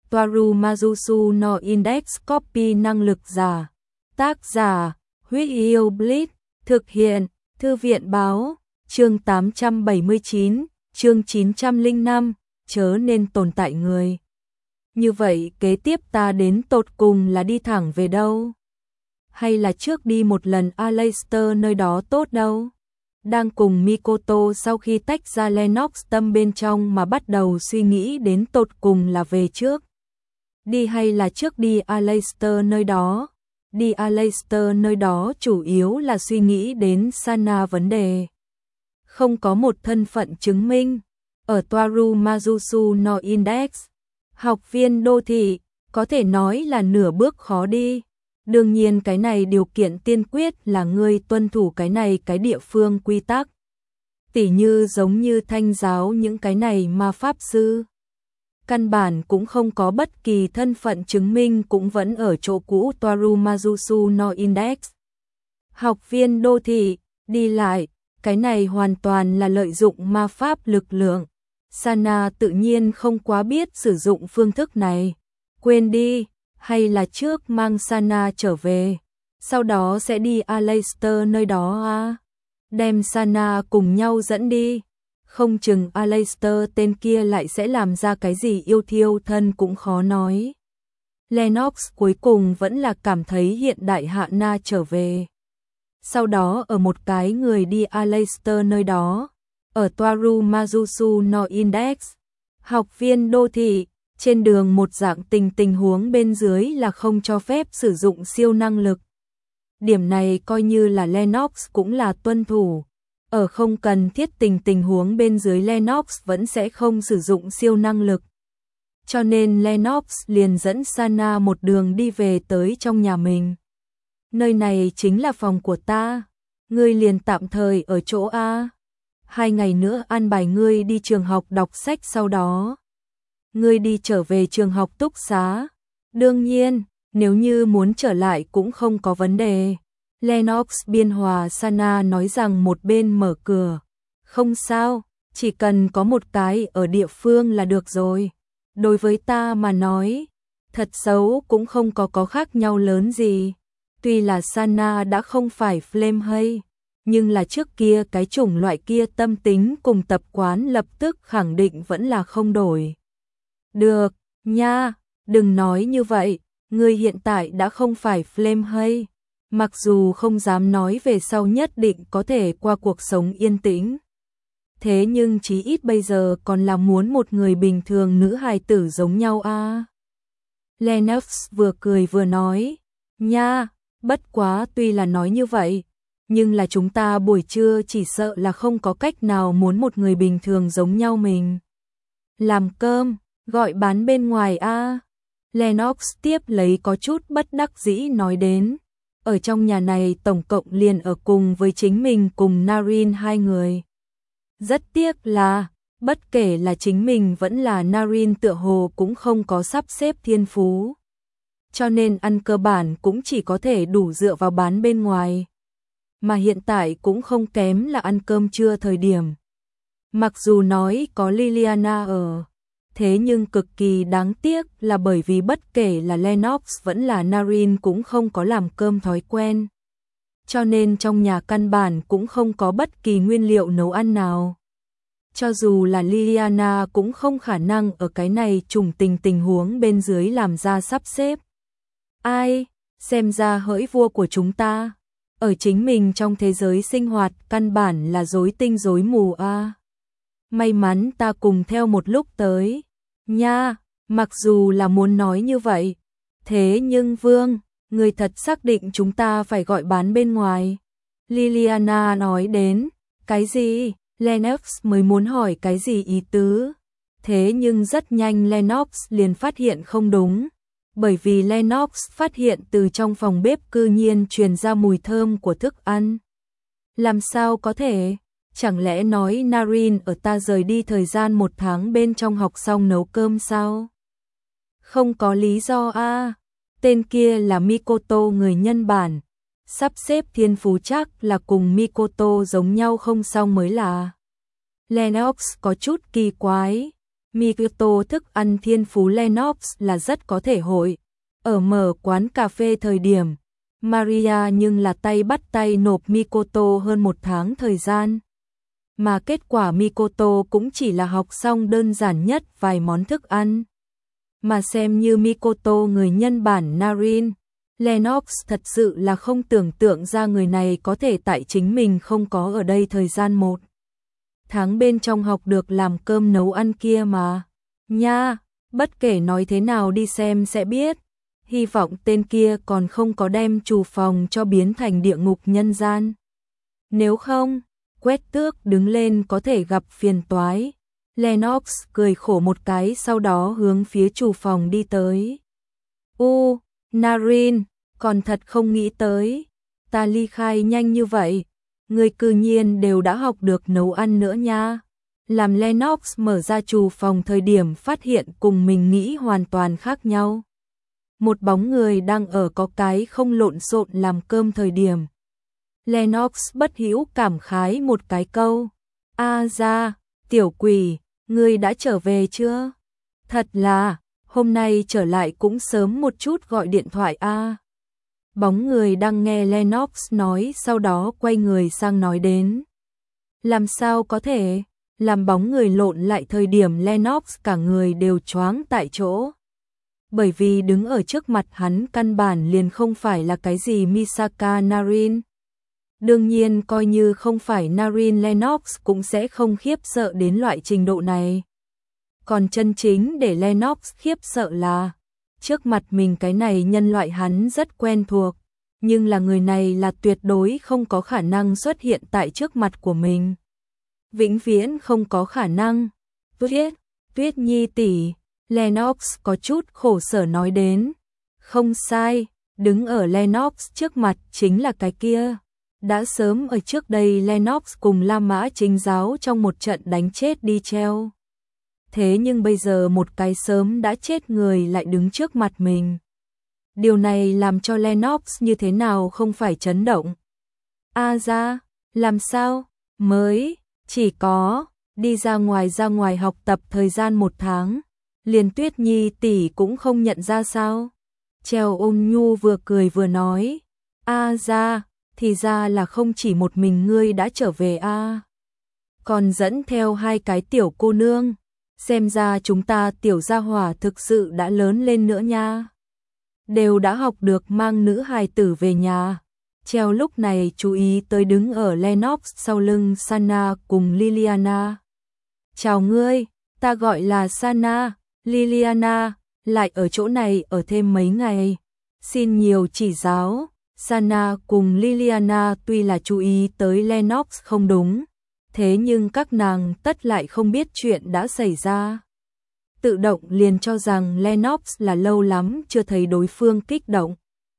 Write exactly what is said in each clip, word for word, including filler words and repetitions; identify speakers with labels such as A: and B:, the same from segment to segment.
A: Toaru Mazusu no Index Copy năng lực giả. Tác giả, Huyết Yêu Blitz, thực hiện, Thư viện báo, chương tám trăm bảy mươi chín, chương chín trăm lẻ năm, chớ nên tồn tại người. Như vậy kế tiếp ta đến tột cùng là đi thẳng về đâu? Hay là trước đi một lần Aleister nơi đó tốt đâu? Đang cùng Mikoto sau khi tách ra Lennox tâm bên trong mà bắt đầu suy nghĩ đến tột cùng là về trước. Đi hay là trước đi Aleister nơi đó? Đi Aleister nơi đó chủ yếu là suy nghĩ đến Sana vấn đề. Không có một thân phận chứng minh. Ở Toaru Mazusu no Index, học viên đô thị, có thể nói là nửa bước khó đi. Đương nhiên cái này điều kiện tiên quyết là ngươi tuân thủ cái này cái địa phương quy tắc. Tỉ như giống như thanh giáo những cái này ma pháp sư. Căn bản cũng không có bất kỳ thân phận chứng minh cũng vẫn ở chỗ cũ Toaru Mazusu no Index. Học viên đô thị, đi lại, cái này hoàn toàn là lợi dụng ma pháp lực lượng. Sana tự nhiên không quá biết sử dụng phương thức này. Quên đi, hay là trước mang Sana trở về, sau đó sẽ đi Aleister nơi đó à? Đem Sana cùng nhau dẫn đi. Không chừng Aleister tên kia lại sẽ làm ra cái gì yêu thiêu thân cũng khó nói. Lennox cuối cùng vẫn là cảm thấy hiện đại Hạ Na trở về. Sau đó ở một cái người đi Aleister nơi đó, ở Toaru Mazusu no Index, học viên đô thị, trên đường một dạng tình tình huống bên dưới là không cho phép sử dụng siêu năng lực. Điểm này coi như là Lennox cũng là tuân thủ. Ở không cần thiết tình tình huống bên dưới Lennox vẫn sẽ không sử dụng siêu năng lực. Cho nên Lennox liền dẫn Sana một đường đi về tới trong nhà mình. Nơi này chính là phòng của ta. Ngươi liền tạm thời ở chỗ A. Hai ngày nữa an bài ngươi đi trường học đọc sách sau đó. Ngươi đi trở về trường học túc xá. Đương nhiên, nếu như muốn trở lại cũng không có vấn đề. Lennox biên hòa Sana nói rằng một bên mở cửa. Không sao, chỉ cần có một cái ở địa phương là được rồi. Đối với ta mà nói, thật xấu cũng không có có khác nhau lớn gì. Tuy là Sana đã không phải flame hay, nhưng là trước kia cái chủng loại kia tâm tính cùng tập quán lập tức khẳng định vẫn là không đổi. Được, nha, đừng nói như vậy, ngươi hiện tại đã không phải flame hay. Mặc dù không dám nói về sau nhất định có thể qua cuộc sống yên tĩnh. Thế nhưng chí ít bây giờ còn là muốn một người bình thường nữ hài tử giống nhau a. À. Lennox vừa cười vừa nói, nha, bất quá tuy là nói như vậy, nhưng là chúng ta buổi trưa chỉ sợ là không có cách nào muốn một người bình thường giống nhau mình. Làm cơm, gọi bán bên ngoài a. À. Lennox tiếp lấy có chút bất đắc dĩ nói đến. Ở trong nhà này tổng cộng liền ở cùng với chính mình cùng Narin hai người. Rất tiếc là, bất kể là chính mình vẫn là Narin tựa hồ cũng không có sắp xếp thiên phú. Cho nên ăn cơ bản cũng chỉ có thể đủ dựa vào bán bên ngoài. Mà hiện tại cũng không kém là ăn cơm trưa thời điểm. Mặc dù nói có Liliana ở, thế nhưng cực kỳ đáng tiếc là bởi vì bất kể là Lennox vẫn là Narin cũng không có làm cơm thói quen. Cho nên trong nhà căn bản cũng không có bất kỳ nguyên liệu nấu ăn nào. Cho dù là Liliana cũng không khả năng ở cái này trùng tình tình huống bên dưới làm ra sắp xếp. Ai, xem ra hỡi vua của chúng ta, ở chính mình trong thế giới sinh hoạt căn bản là rối tinh rối mù a. À. May mắn ta cùng theo một lúc tới. Nha, mặc dù là muốn nói như vậy, thế nhưng Vương, người thật xác định chúng ta phải gọi bán bên ngoài. Liliana nói đến, cái gì? Lennox mới muốn hỏi cái gì ý tứ. Thế nhưng rất nhanh Lennox liền phát hiện không đúng, bởi vì Lennox phát hiện từ trong phòng bếp cư nhiên truyền ra mùi thơm của thức ăn. Làm sao có thể? Chẳng lẽ nói Narin ở ta rời đi thời gian một tháng bên trong học xong nấu cơm sao? Không có lý do a. À. Tên kia là Mikoto người nhân bản. Sắp xếp thiên phú chắc là cùng Mikoto giống nhau không xong mới là. Lennox có chút kỳ quái. Mikoto thức ăn thiên phú Lennox là rất có thể hội. Ở mở quán cà phê thời điểm, Maria nhưng là tay bắt tay nộp Mikoto hơn một tháng thời gian. Mà kết quả Mikoto cũng chỉ là học xong đơn giản nhất vài món thức ăn. Mà xem như Mikoto người nhân bản Narin, Lennox thật sự là không tưởng tượng ra người này có thể tại chính mình không có ở đây thời gian một tháng bên trong học được làm cơm nấu ăn kia mà. Nha, bất kể nói thế nào đi xem sẽ biết. Hy vọng tên kia còn không có đem trù phòng cho biến thành địa ngục nhân gian. Nếu không, Quét Tước đứng lên có thể gặp phiền toái. Lennox cười khổ một cái sau đó hướng phía trù phòng đi tới. U, Narin, còn thật không nghĩ tới. Ta ly khai nhanh như vậy. Người cư nhiên đều đã học được nấu ăn nữa nha. Làm Lennox mở ra trù phòng thời điểm phát hiện cùng mình nghĩ hoàn toàn khác nhau. Một bóng người đang ở có cái không lộn xộn làm cơm thời điểm. Lennox bất hữu cảm khái một cái câu. A ra, tiểu quỷ, ngươi đã trở về chưa? Thật là, hôm nay trở lại cũng sớm một chút gọi điện thoại a. Bóng người đang nghe Lennox nói sau đó quay người sang nói đến. Làm sao có thể? Làm bóng người lộn lại thời điểm Lennox cả người đều choáng tại chỗ. Bởi vì đứng ở trước mặt hắn căn bản liền không phải là cái gì Misaka Narin. Đương nhiên coi như không phải Narin Lennox cũng sẽ không khiếp sợ đến loại trình độ này. Còn chân chính để Lennox khiếp sợ là trước mặt mình cái này nhân loại hắn rất quen thuộc, nhưng là người này là tuyệt đối không có khả năng xuất hiện tại trước mặt của mình. Vĩnh viễn không có khả năng. Tuyết, Tuyết Nhi tỷ, Lennox có chút khổ sở nói đến. Không sai, đứng ở Lennox trước mặt chính là cái kia. Đã sớm ở trước đây Lennox cùng La Mã Chính Giáo trong một trận đánh chết đi treo. Thế nhưng bây giờ một cái sớm đã chết người lại đứng trước mặt mình. Điều này làm cho Lennox như thế nào không phải chấn động. A ra, làm sao? Mới, chỉ có, đi ra ngoài ra ngoài học tập thời gian một tháng. Liền Tuyết Nhi tỷ cũng không nhận ra sao? Treo ôn nhu vừa cười vừa nói. A ra, thì ra là không chỉ một mình ngươi đã trở về a, còn dẫn theo hai cái tiểu cô nương. Xem ra chúng ta tiểu gia hỏa thực sự đã lớn lên nữa nha. Đều đã học được mang nữ hài tử về nhà. Treo lúc này chú ý tới đứng ở Lennox sau lưng Sana cùng Liliana. Chào ngươi, ta gọi là Sana, Liliana, lại ở chỗ này ở thêm mấy ngày. Xin nhiều chỉ giáo. Sana cùng Liliana tuy là chú ý tới Lennox không đúng, thế nhưng các nàng tất lại không biết chuyện đã xảy ra. Tự động liền cho rằng Lennox là lâu lắm chưa thấy đối phương kích động.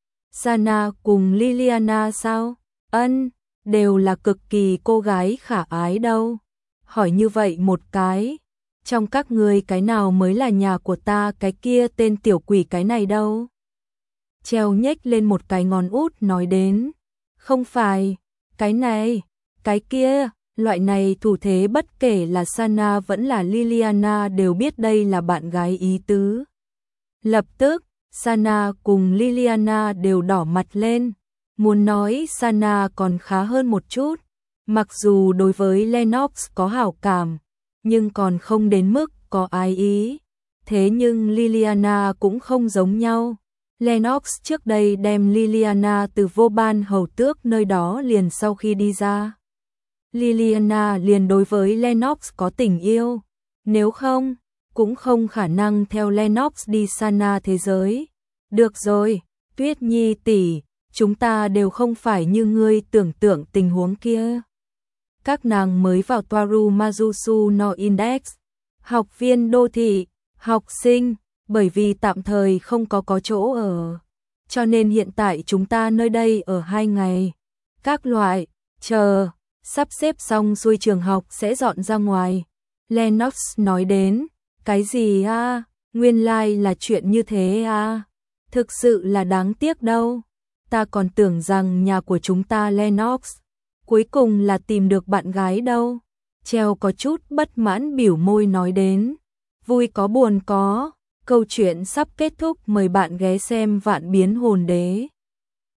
A: Sana cùng Liliana sao? Ân, đều là cực kỳ cô gái khả ái đâu. Hỏi như vậy một cái, trong các ngươi cái nào mới là nhà của ta, cái kia tên tiểu quỷ cái này đâu? Treo nhếch lên một cái ngón út nói đến. Không phải, cái này, cái kia, loại này thủ thế bất kể là Sana vẫn là Liliana đều biết đây là bạn gái ý tứ. Lập tức, Sana cùng Liliana đều đỏ mặt lên. Muốn nói Sana còn khá hơn một chút. Mặc dù đối với Lennox có hảo cảm, nhưng còn không đến mức có ái ý. Thế nhưng Liliana cũng không giống nhau. Lennox trước đây đem Liliana từ vô ban hầu tước nơi đó liền sau khi đi ra. Liliana liền đối với Lennox có tình yêu. Nếu không, cũng không khả năng theo Lennox đi Sana thế giới. Được rồi, Tuyết Nhi tỷ, chúng ta đều không phải như ngươi tưởng tượng tình huống kia. Các nàng mới vào Toaru Mazusu no Index. Học viên đô thị, học sinh, bởi vì tạm thời không có có chỗ ở. Cho nên hiện tại chúng ta nơi đây ở hai ngày. Các loại, chờ, sắp xếp xong xuôi trường học sẽ dọn ra ngoài. Lennox nói đến, cái gì a? Nguyên lai like là chuyện như thế a? Thực sự là đáng tiếc đâu. Ta còn tưởng rằng nhà của chúng ta Lennox cuối cùng là tìm được bạn gái đâu. Treo có chút bất mãn biểu môi nói đến. vui có buồn có, câu chuyện sắp kết thúc, mời bạn ghé xem Vạn Biến Hồn Đế.